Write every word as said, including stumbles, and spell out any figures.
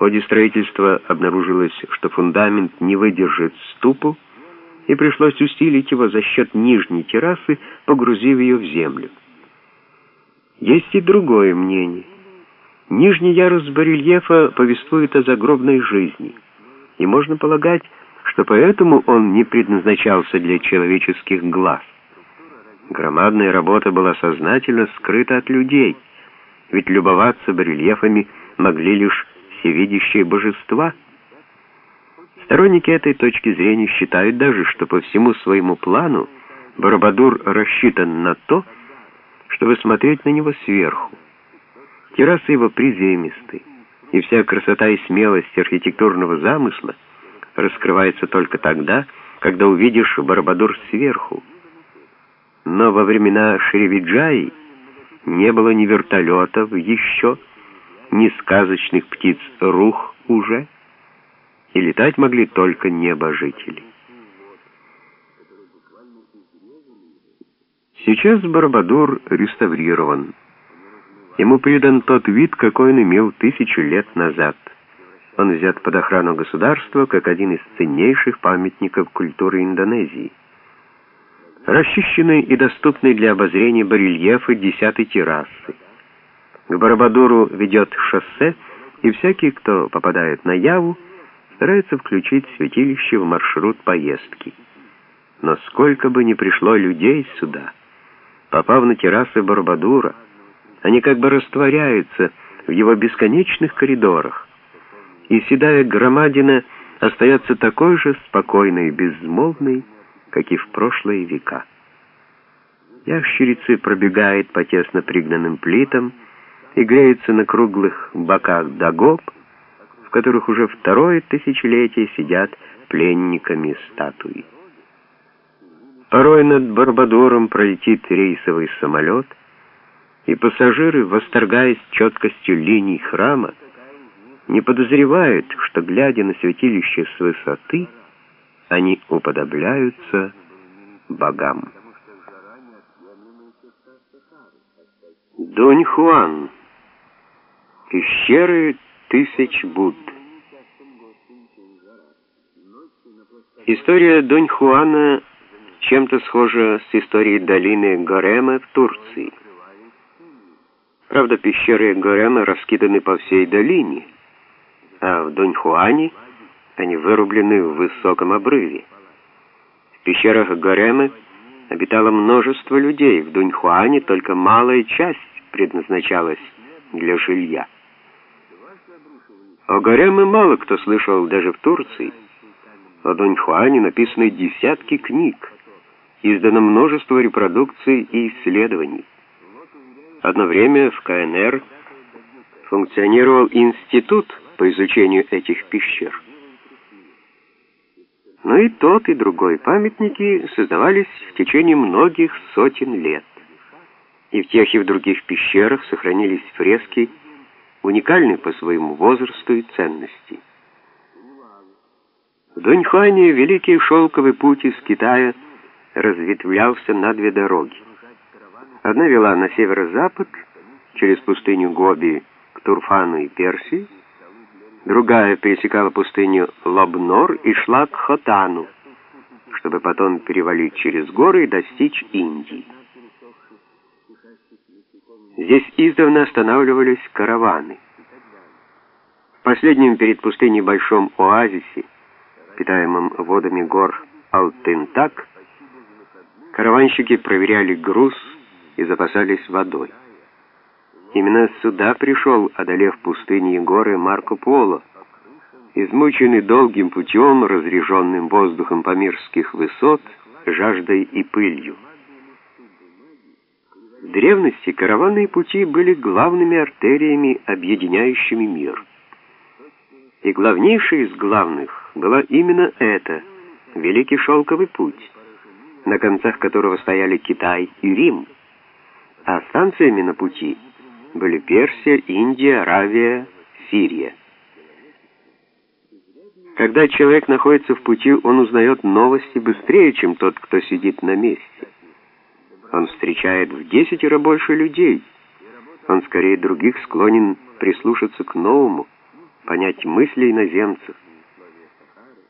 ходе строительства обнаружилось, что фундамент не выдержит ступу, и пришлось усилить его за счет нижней террасы, погрузив ее в землю. Есть и другое мнение. Нижний ярус барельефа повествует о загробной жизни, и можно полагать, что поэтому он не предназначался для человеческих глаз. Громадная работа была сознательно скрыта от людей, ведь любоваться барельефами могли лишь всевидящие божества. Сторонники этой точки зрения считают даже, что по всему своему плану Барабадур рассчитан на то, чтобы смотреть на него сверху. Террасы его приземисты, и вся красота и смелость архитектурного замысла раскрывается только тогда, когда увидишь Барабадур сверху. Но во времена Шривиджаи не было ни вертолетов еще, ни сказочных птиц рух уже, и летать могли только небожители. Сейчас Барабадур реставрирован. Ему придан тот вид, какой он имел тысячу лет назад. Он взят под охрану государства как один из ценнейших памятников культуры Индонезии. Расчищенные и доступные для обозрения барельефы десятой террасы. К Барабадуру ведет шоссе, и всякий, кто попадает на Яву, старается включить святилище в маршрут поездки. Но сколько бы ни пришло людей сюда, попав на террасы Барабадура, они как бы растворяются в его бесконечных коридорах, и седая громадина остается такой же спокойной и безмолвной, как и в прошлые века. Ящерицы пробегают по тесно пригнанным плитам и греются на круглых боках дагоб, в которых уже второе тысячелетие сидят пленниками статуи. Порой над Барабадуром пролетит рейсовый самолет, и пассажиры, восторгаясь четкостью линий храма, не подозревают, что, глядя на святилище с высоты, они уподобляются богам. Дуньхуан. Пещеры тысяч Будд. История Дуньхуана чем-то схожа с историей долины Горема в Турции. Правда, пещеры Горема раскиданы по всей долине, а в Дуньхуане они вырублены в высоком обрыве. В пещерах Горема обитало множество людей, в Дуньхуане только малая часть предназначалась для жилья. О Гореме мало кто слышал даже в Турции. О Дуньхуане написаны десятки книг, издано множество репродукций и исследований. Одно время в ка эн эр функционировал институт по изучению этих пещер. Но и тот, и другой памятники создавались в течение многих сотен лет. И в тех, и в других пещерах сохранились фрески, уникальные по своему возрасту и ценности. В Дуньхуане Великий Шелковый путь из Китая разветвлялся на две дороги. Одна вела на северо-запад, через пустыню Гоби к Турфану и Персии, другая пересекала пустыню Лобнор и шла к Хотану, чтобы потом перевалить через горы и достичь Индии. Здесь издавна останавливались караваны. В последнем перед пустыней большом оазисе, питаемом водами гор Алтын-Так, караванщики проверяли груз и запасались водой. Именно сюда пришел, одолев пустыни и горы, Марко Поло, измученный долгим путем, разреженным воздухом памирских высот, жаждой и пылью. В древности караванные пути были главными артериями, объединяющими мир. И главнейшей из главных была именно эта, Великий Шелковый путь, на концах которого стояли Китай и Рим, а станциями на пути были Персия, Индия, Аравия, Сирия. Когда человек находится в пути, он узнает новости быстрее, чем тот, кто сидит на месте. Он встречает в десятеро больше людей. Он скорее других склонен прислушаться к новому, понять мысли иноземцев,